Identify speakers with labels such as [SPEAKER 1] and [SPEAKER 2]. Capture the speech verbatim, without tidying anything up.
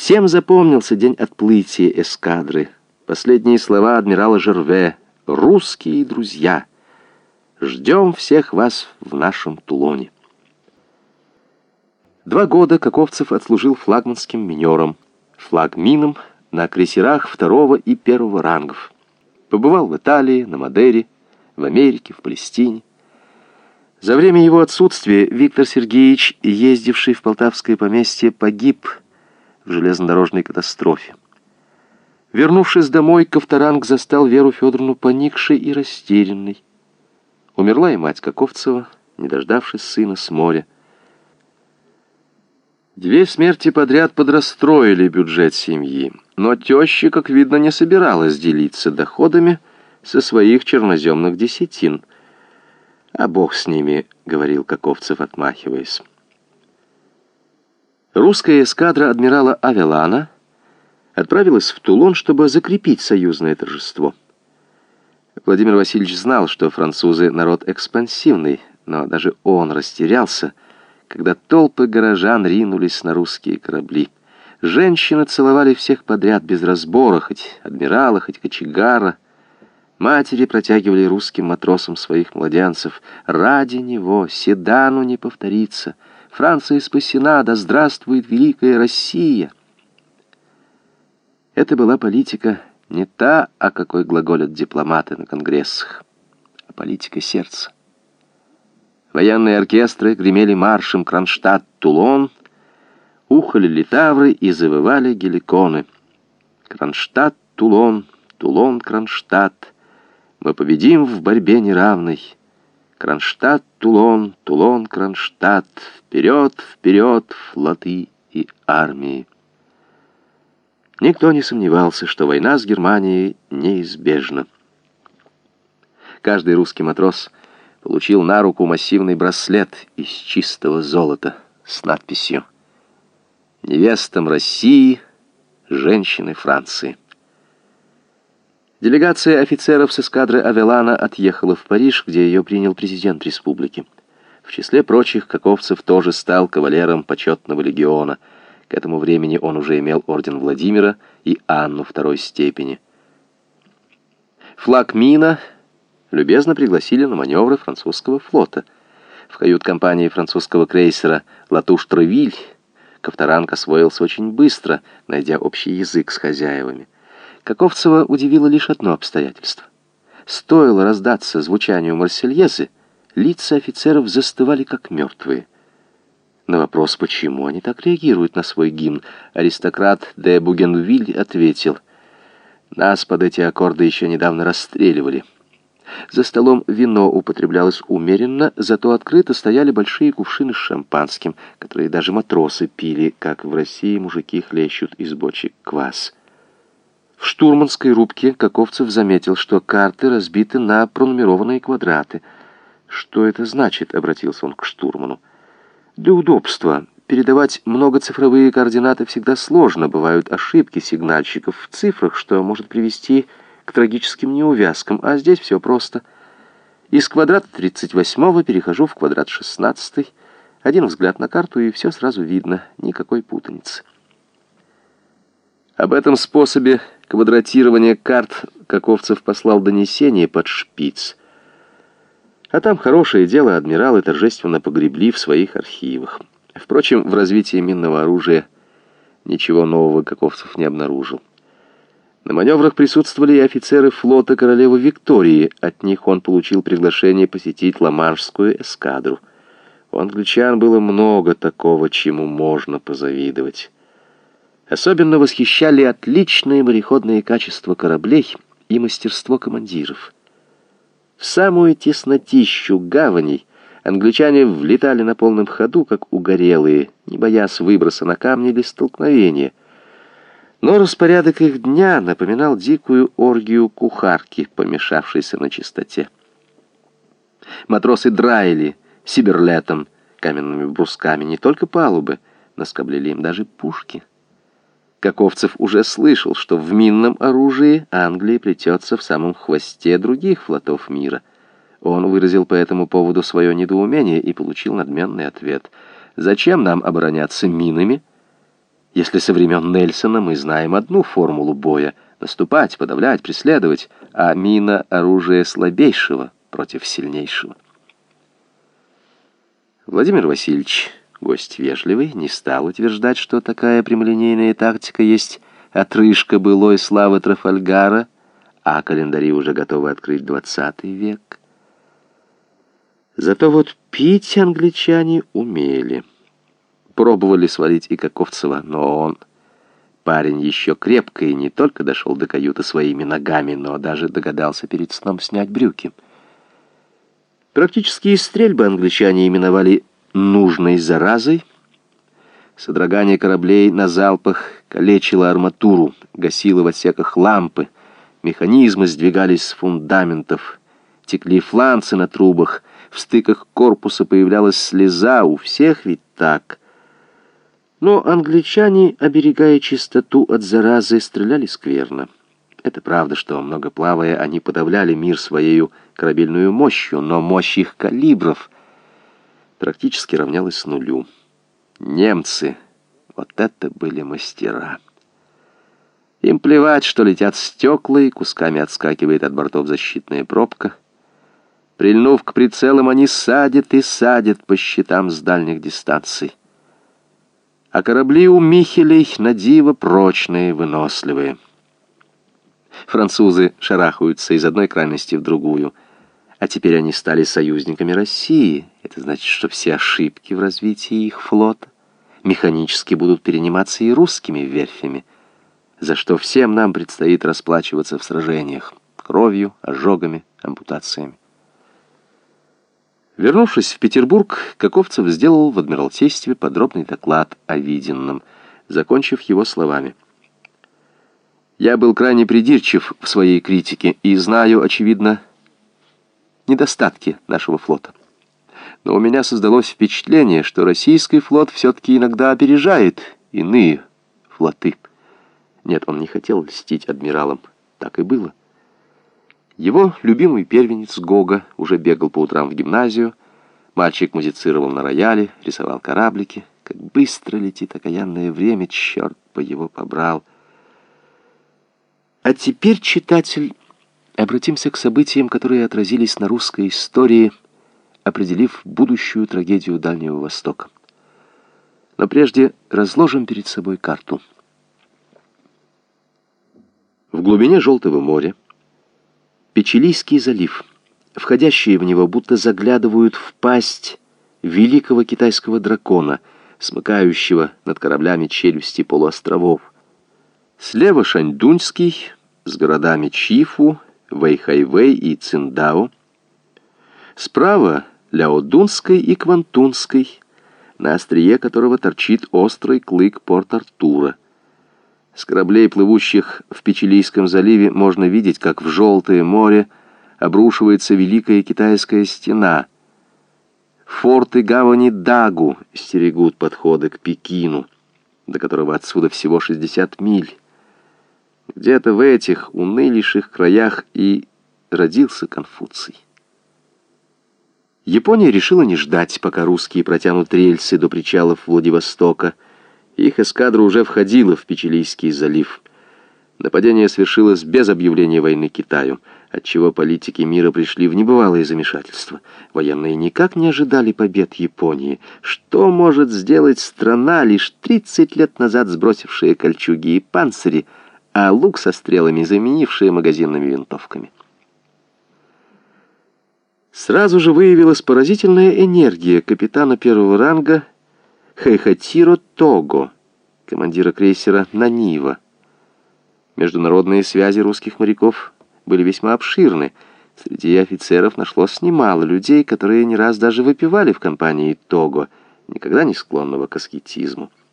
[SPEAKER 1] Всем запомнился день отплытия эскадры. Последние слова адмирала Жерве: «Русские друзья, ждем всех вас в нашем Тулоне». Два года Каковцев отслужил флагманским минером, флагмином на крейсерах второго и первого рангов. Побывал в Италии, на Мадейре, в Америке, в Палестине. За время его отсутствия Виктор Сергеевич, ездивший в Полтавское поместье, погиб в железнодорожной катастрофе. Вернувшись домой, Ковторанг застал Веру Федоровну поникшей и растерянной. Умерла и мать Каковцева, не дождавшись сына с моря. Две смерти подряд подрастроили бюджет семьи, но теща, как видно, не собиралась делиться доходами со своих черноземных десятин. «А бог с ними», — говорил Каковцев, отмахиваясь. Русская эскадра адмирала Авелана отправилась в Тулон, чтобы закрепить союзное торжество. Владимир Васильевич знал, что французы народ экспансивный, но даже он растерялся, когда толпы горожан ринулись на русские корабли. Женщины целовали всех подряд без разбора, хоть адмирала, хоть кочегара. Матери протягивали русским матросам своих младенцев. Ради него Седану не повторится. Франция спасена, да здравствует великая Россия. Это была политика не та, о какой глаголят дипломаты на конгрессах, а политика сердца. Военные оркестры гремели маршем Кронштадт-Тулон, ухали литавры и завывали геликоны. Кронштадт-Тулон, Тулон-Кронштадт, мы победим в борьбе неравной. Кронштадт-Тулон, Тулон-Кронштадт, вперед, вперед, флоты и армии. Никто не сомневался, что война с Германией неизбежна. Каждый русский матрос получил на руку массивный браслет из чистого золота с надписью «Невестам России, женщины Франции». Делегация офицеров с эскадры Авелана отъехала в Париж, где ее принял президент республики. В числе прочих Каковцев тоже стал кавалером почетного легиона. К этому времени он уже имел орден Владимира и Анну второй степени. Флагмина любезно пригласили на маневры французского флота. В кают-компании французского крейсера «Латуш-Тревиль» Ковторанг освоился очень быстро, найдя общий язык с хозяевами. Каковцева удивило лишь одно обстоятельство. Стоило раздаться звучанию Марсельезы, лица офицеров застывали как мертвые. На вопрос, почему они так реагируют на свой гимн, аристократ де Бугенвиль ответил: «Нас под эти аккорды еще недавно расстреливали». За столом вино употреблялось умеренно, зато открыто стояли большие кувшины с шампанским, которые даже матросы пили, как в России мужики хлещут из бочек квас. В штурманской рубке Каковцев заметил, что карты разбиты на пронумерованные квадраты. «Что это значит?» — обратился он к штурману. «Для удобства. Передавать многоцифровые координаты всегда сложно. Бывают ошибки сигнальщиков в цифрах, что может привести к трагическим неувязкам. А здесь все просто. Из квадрата тридцать восьмого перехожу в квадрат шестнадцатый. Один взгляд на карту, и все сразу видно. Никакой путаницы». Об этом способе квадратирования карт Каковцев послал донесение под шпиц. А там хорошее дело адмиралы торжественно погребли в своих архивах. Впрочем, в развитии минного оружия ничего нового Каковцев не обнаружил. На маневрах присутствовали и офицеры флота королевы Виктории. От них он получил приглашение посетить Ла-Маншскую эскадру. У англичан было много такого, чему можно позавидовать. Особенно восхищали отличные мореходные качества кораблей и мастерство командиров. В самую теснотищу гаваней англичане влетали на полном ходу, как угорелые, не боясь выброса на камни или столкновения. Но распорядок их дня напоминал дикую оргию кухарки, помешавшейся на чистоте. Матросы драили сиберлетом, каменными брусками, не только палубы, наскоблили им даже пушки. Каковцев уже слышал, что в минном оружии Англия плетется в самом хвосте других флотов мира. Он выразил по этому поводу свое недоумение и получил надменный ответ. «Зачем нам обороняться минами, если со времен Нельсона мы знаем одну формулу боя — наступать, подавлять, преследовать, а мина — оружие слабейшего против сильнейшего. Владимир Васильевич, гость вежливый, не стал утверждать, что такая прямолинейная тактика есть отрыжка былой славы Трафальгара, а календари уже готовы открыть двадцатый век. Зато вот пить англичане умели. Пробовали свалить и Каковцева, но он, парень еще крепкий, не только дошел до каюты своими ногами, но даже догадался перед сном снять брюки. Практические стрельбы англичане именовали «нужной заразой». Содрогание кораблей на залпах калечило арматуру, гасило в отсеках лампы, механизмы сдвигались с фундаментов, текли фланцы на трубах, в стыках корпуса появлялась слеза, у всех ведь так. Но англичане, оберегая чистоту от заразы, стреляли скверно. Это правда, что, много плавая, они подавляли мир своею корабельную мощью, но мощь их калибров практически равнялась нулю. Немцы, вот это были мастера. Им плевать, что летят стекла и кусками отскакивает от бортов защитная пробка. Прильнув к прицелам, они садят и садят по щитам с дальних дистанций. А корабли у Михелей надиво прочные, выносливые. Французы шарахаются из одной крайности в другую. А теперь они стали союзниками России. Это значит, что все ошибки в развитии их флота механически будут перениматься и русскими верфями, за что всем нам предстоит расплачиваться в сражениях кровью, ожогами, ампутациями. Вернувшись в Петербург, Каковцев сделал в Адмиралтействе подробный доклад о виденном, закончив его словами: «Я был крайне придирчив в своей критике и знаю, очевидно, недостатки нашего флота. Но у меня создалось впечатление, что российский флот все-таки иногда опережает иные флоты». Нет, он не хотел льстить адмиралам, так и было. Его любимый первенец Гога уже бегал по утрам в гимназию, мальчик музицировал на рояле, рисовал кораблики. Как быстро летит окаянное время, черт бы его побрал. А теперь, читатель, обратимся к событиям, которые отразились на русской истории, определив будущую трагедию Дальнего Востока. Но прежде разложим перед собой карту. В глубине Желтого моря Печилийский залив, входящие в него будто заглядывают в пасть великого китайского дракона, смыкающего над кораблями челюсти полуостровов. Слева Шаньдуньский с городами Чифу, Вэйхайвэй и Циндао. Справа Ляодунской и Квантунской, на острие которого торчит острый клык Порт-Артура. С кораблей, плывущих в Печилийском заливе, можно видеть, как в Желтое море обрушивается Великая Китайская стена. Форты гавани Дагу стерегут подходы к Пекину, до которого отсюда всего шестьдесят миль. Где-то в этих унылейших краях и родился Конфуций. Япония решила не ждать, пока русские протянут рельсы до причалов Владивостока. Их эскадра уже входила в Печилийский залив. Нападение свершилось без объявления войны Китаю, отчего политики мира пришли в небывалое замешательство. Военные никак не ожидали побед Японии. Что может сделать страна, лишь тридцать лет назад сбросившая кольчуги и панцири, а лук со стрелами заменившая магазинными винтовками? Сразу же выявилась поразительная энергия капитана первого ранга Хэйхатиро Того, командира крейсера «Нанива». Международные связи русских моряков были весьма обширны. Среди офицеров нашлось немало людей, которые не раз даже выпивали в компании Того, никогда не склонного к аскетизму.